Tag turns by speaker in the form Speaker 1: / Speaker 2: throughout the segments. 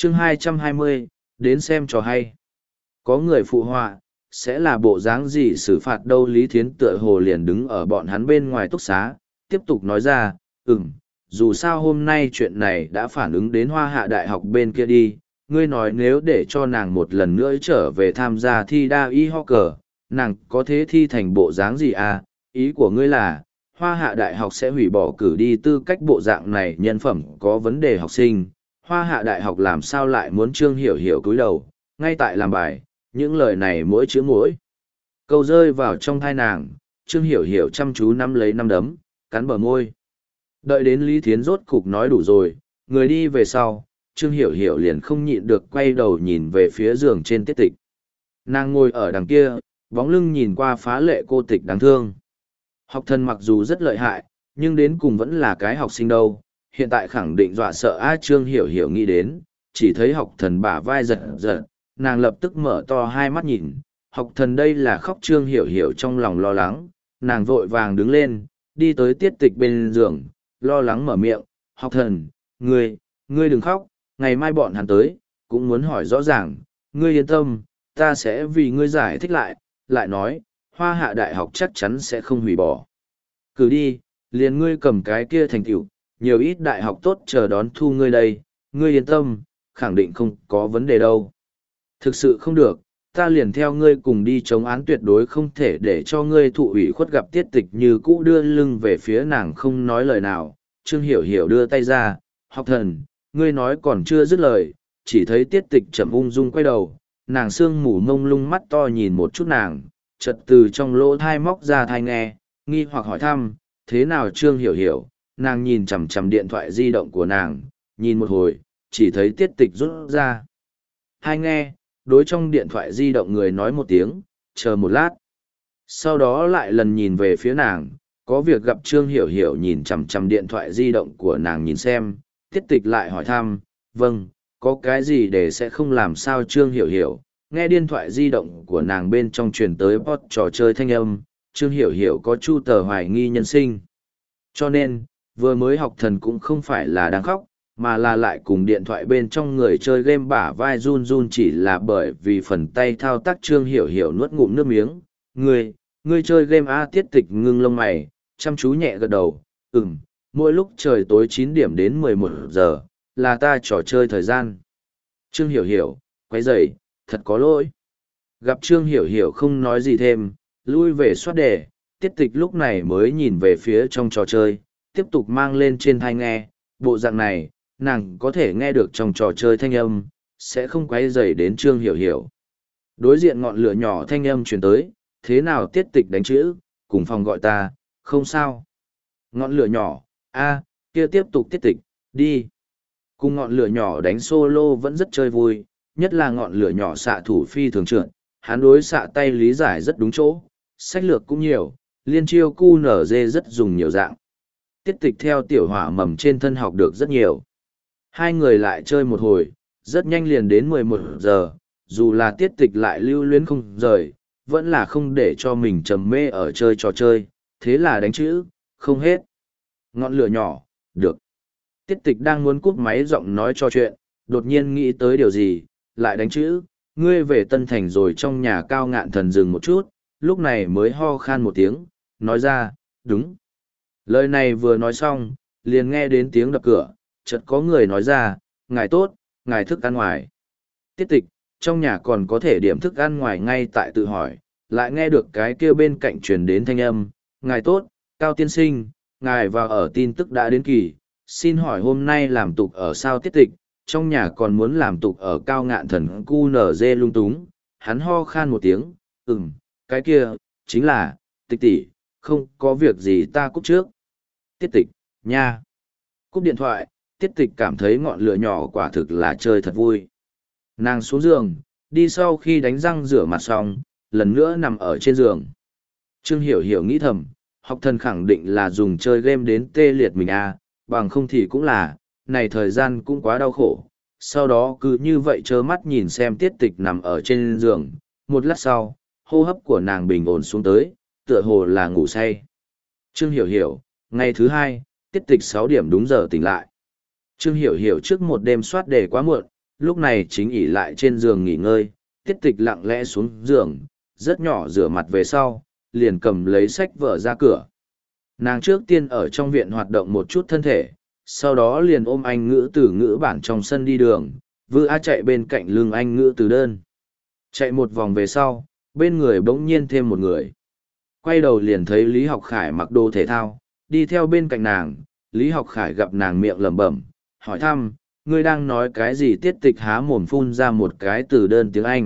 Speaker 1: chương 220, đến xem trò hay. Có người phụ họa, sẽ là bộ dáng gì xử phạt đâu. Lý Thiến tựa hồ liền đứng ở bọn hắn bên ngoài túc xá, tiếp tục nói ra, dù sao hôm nay chuyện này đã phản ứng đến Hoa Hạ Đại học bên kia đi, ngươi nói nếu để cho nàng một lần nữa trở về tham gia thi đa y ho cờ, nàng có thế thi thành bộ dáng gì à? Ý của ngươi là, Hoa Hạ Đại học sẽ hủy bỏ cử đi tư cách bộ dạng này nhân phẩm có vấn đề học sinh. Hoa Hạ Đại học làm sao lại muốn Trương Hiểu Hiểu cúi đầu, ngay tại làm bài, những lời này mỗi chữ mỗi câu rơi vào trong thai nàng. Trương Hiểu Hiểu chăm chú nắm lấy nắm đấm, cắn bờ môi. Đợi đến Lý Thiến rốt cục nói đủ rồi, người đi về sau, Trương Hiểu Hiểu liền không nhịn được quay đầu nhìn về phía giường trên Tiết Tịch. Nàng ngồi ở đằng kia, bóng lưng nhìn qua phá lệ cô Tịch đáng thương. Học thần mặc dù rất lợi hại, nhưng đến cùng vẫn là cái học sinh đâu, hiện tại khẳng định dọa sợ Trương Hiểu Hiểu nghĩ đến, chỉ thấy học thần bả vai giật giật, nàng lập tức mở to hai mắt nhìn, học thần đây là khóc. Trương Hiểu Hiểu trong lòng lo lắng, nàng vội vàng đứng lên, đi tới Tiết Tịch bên giường, lo lắng mở miệng, học thần, ngươi đừng khóc, ngày mai bọn hắn tới, cũng muốn hỏi rõ ràng, ngươi yên tâm, ta sẽ vì ngươi giải thích lại nói, Hoa Hạ Đại học chắc chắn sẽ không hủy bỏ. Cứ đi, liền ngươi cầm cái kia thành tựu, nhiều ít đại học tốt chờ đón thu ngươi đây, ngươi yên tâm, khẳng định không có vấn đề đâu. Thực sự không được, ta liền theo ngươi cùng đi chống án, tuyệt đối không thể để cho ngươi thụ ủy khuất. Gặp Tiết Tịch như cũ đưa lưng về phía nàng không nói lời nào, Trương Hiểu Hiểu đưa tay ra, học thần, ngươi nói còn chưa dứt lời, chỉ thấy Tiết Tịch chậm ung dung quay đầu, nàng sương mù mông lung mắt to nhìn một chút nàng, chợt từ trong lỗ thai móc ra thai nghe, nghi hoặc hỏi thăm, thế nào Trương Hiểu Hiểu. Nàng nhìn chằm chằm điện thoại di động của nàng, nhìn một hồi, chỉ thấy Tiết Tịch rút ra thai nghe, đối trong điện thoại di động người nói một tiếng, chờ một lát. Sau đó lại lần nhìn về phía nàng, có việc gặp Trương Hiểu Hiểu nhìn chằm chằm điện thoại di động của nàng nhìn xem, Tiết Tịch lại hỏi thăm, vâng, có cái gì để sẽ không làm sao. Trương Hiểu Hiểu nghe điện thoại di động của nàng bên trong truyền tới bot trò chơi thanh âm, Trương Hiểu Hiểu có chu tờ hoài nghi nhân sinh. Cho nên, vừa mới học thần cũng không phải là đang khóc, mà là lại cùng điện thoại bên trong người chơi game bả vai run run, chỉ là bởi vì phần tay thao tác. Trương Hiểu Hiểu nuốt ngụm nước miếng, ngươi chơi game Tiết Tịch ngưng lông mày, chăm chú nhẹ gật đầu, mỗi lúc trời tối 9 điểm đến 11 giờ, là ta trò chơi thời gian. Trương Hiểu Hiểu, quấy rầy, thật có lỗi. Gặp Trương Hiểu Hiểu không nói gì thêm, lui về soát đề, Tiết Tịch lúc này mới nhìn về phía trong trò chơi, tiếp tục mang lên trên tai nghe, bộ dạng này, nàng có thể nghe được trong trò chơi thanh âm, sẽ không quấy rầy đến Trương Hiểu Hiểu. Đối diện ngọn lửa nhỏ thanh âm truyền tới, thế nào Tiết Tịch đánh chữ, cùng phòng gọi ta, không sao. Ngọn lửa nhỏ, kia tiếp tục Tiết Tịch, đi. Cùng ngọn lửa nhỏ đánh solo vẫn rất chơi vui, nhất là ngọn lửa nhỏ xạ thủ phi thường trượt, hắn đối xạ tay lý giải rất đúng chỗ, sách lược cũng nhiều, liên chiêu QNZ rất dùng nhiều dạng. Tiết Tịch theo tiểu hỏa mầm trên thân học được rất nhiều. Hai người lại chơi một hồi, rất nhanh liền đến 11 giờ, dù là Tiết Tịch lại lưu luyến không rời, vẫn là không để cho mình trầm mê ở chơi trò chơi, thế là đánh chữ, không hết. Ngọn lửa nhỏ, được. Tiết Tịch đang muốn cúp máy giọng nói cho chuyện, đột nhiên nghĩ tới điều gì, lại đánh chữ, ngươi về Tân Thành rồi. Trong nhà Cao Ngạn Thần dừng một chút, lúc này mới ho khan một tiếng, nói ra, đúng. Lời này vừa nói xong, liền nghe đến tiếng đập cửa, chợt có người nói ra, ngài tốt, ngài thức ăn ngoài. Tiết Tịch, trong nhà còn có thể điểm thức ăn ngoài ngay tại tự hỏi, lại nghe được cái kia bên cạnh truyền đến thanh âm, ngài tốt, Cao tiên sinh, ngài vào ở tin tức đã đến kỳ, xin hỏi hôm nay làm tục ở sao. Tiết Tịch, trong nhà còn muốn làm tục ở Cao Ngạn Thần QNZ lung túng, hắn ho khan một tiếng, cái kia, chính là, Tịch tỷ, không có việc gì ta cúp trước. Tiết Tịch, nha. Cúp điện thoại, Tiết Tịch cảm thấy ngọn lửa nhỏ quả thực là chơi thật vui. Nàng xuống giường, đi sau khi đánh răng rửa mặt xong, lần nữa nằm ở trên giường. Trương Hiểu Hiểu nghĩ thầm, học thần khẳng định là dùng chơi game đến tê liệt mình bằng không thì cũng là, này thời gian cũng quá đau khổ. Sau đó cứ như vậy trơ mắt nhìn xem Tiết Tịch nằm ở trên giường, một lát sau, hô hấp của nàng bình ổn xuống tới, tựa hồ là ngủ say. Trương Hiểu Hiểu, ngày thứ hai, Tiết Tịch 6 điểm đúng giờ tỉnh lại. Trương Hiểu Hiểu trước một đêm soát đề quá muộn, lúc này chính ỉ lại trên giường nghỉ ngơi, tiết tịch lặng lẽ xuống giường, rất nhỏ rửa mặt về sau, liền cầm lấy sách vở ra cửa. Nàng trước tiên ở trong viện hoạt động một chút thân thể, sau đó liền ôm anh ngữ từ ngữ bản trong sân đi đường, vư á chạy bên cạnh lưng anh ngữ từ đơn. Chạy một vòng về sau, bên người bỗng nhiên thêm một người. Quay đầu liền thấy Lý Học Khải mặc đồ thể thao, đi theo bên cạnh nàng. Lý Học Khải gặp nàng miệng lẩm bẩm, hỏi thăm, ngươi đang nói cái gì? Tiết tịch há mồm phun ra một cái từ đơn tiếng Anh.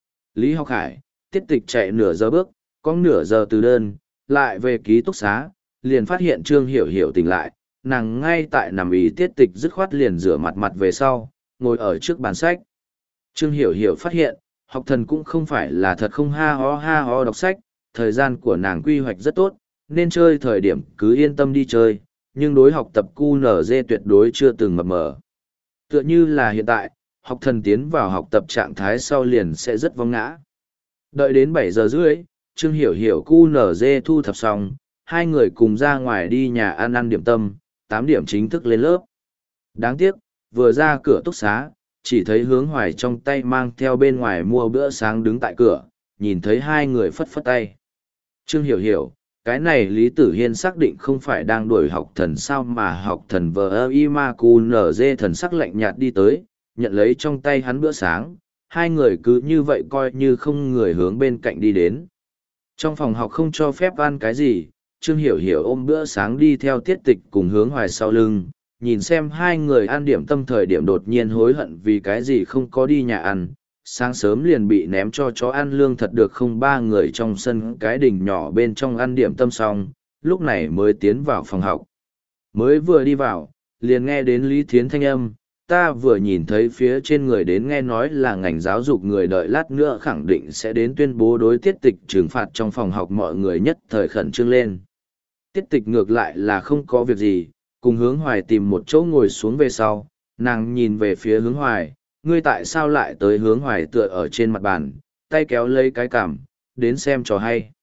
Speaker 1: Lý Học Khải, tiết tịch chạy nửa giờ bước, có nửa giờ từ đơn, lại về ký túc xá, liền phát hiện Trương Hiểu Hiểu tỉnh lại, nàng ngay tại nằm ý tiết tịch dứt khoát liền rửa mặt mặt về sau, ngồi ở trước bàn sách. Trương Hiểu Hiểu phát hiện, học thần cũng không phải là thật không ha ho đọc sách, thời gian của nàng quy hoạch rất tốt, nên chơi thời điểm cứ yên tâm đi chơi, nhưng đối học tập QNZ tuyệt đối chưa từng mập mờ. Tựa như là hiện tại, học thần tiến vào học tập trạng thái sau liền sẽ rất vong ngã. Đợi đến 7 giờ rưỡi, Trương Hiểu Hiểu QNZ thu thập xong, hai người cùng ra ngoài đi nhà ăn điểm tâm, 8 điểm chính thức lên lớp. Đáng tiếc, vừa ra cửa túc xá, chỉ thấy Hướng Hoài trong tay mang theo bên ngoài mua bữa sáng đứng tại cửa, nhìn thấy hai người phất phất tay. Trương Hiểu Hiểu, cái này Lý Tử Hiên xác định không phải đang đuổi học thần sao mà học thần vờ y ma cu nở dê thần sắc lạnh nhạt đi tới, nhận lấy trong tay hắn bữa sáng, hai người cứ như vậy coi như không người hướng bên cạnh đi đến. Trong phòng học không cho phép ăn cái gì, Trương Hiểu Hiểu ôm bữa sáng đi theo Tiết Tịch cùng Hướng Hoài sau lưng, nhìn xem hai người ăn điểm tâm thời điểm đột nhiên hối hận vì cái gì không có đi nhà ăn. Sáng sớm liền bị ném cho chó ăn lương thật được không, ba người trong sân cái đình nhỏ bên trong ăn điểm tâm xong, lúc này mới tiến vào phòng học. Mới vừa đi vào, liền nghe đến Lý Thiến thanh âm, ta vừa nhìn thấy phía trên người đến nghe nói là ngành giáo dục người, đợi lát nữa khẳng định sẽ đến tuyên bố đối Tiết Tịch trừng phạt trong phòng học, mọi người nhất thời khẩn trương lên. Tiết Tịch ngược lại là không có việc gì, cùng Hướng Hoài tìm một chỗ ngồi xuống về sau, nàng nhìn về phía Hướng Hoài, ngươi tại sao lại tới? Hướng Hoài tựa ở trên mặt bàn, tay kéo lấy cái cằm, đến xem trò hay.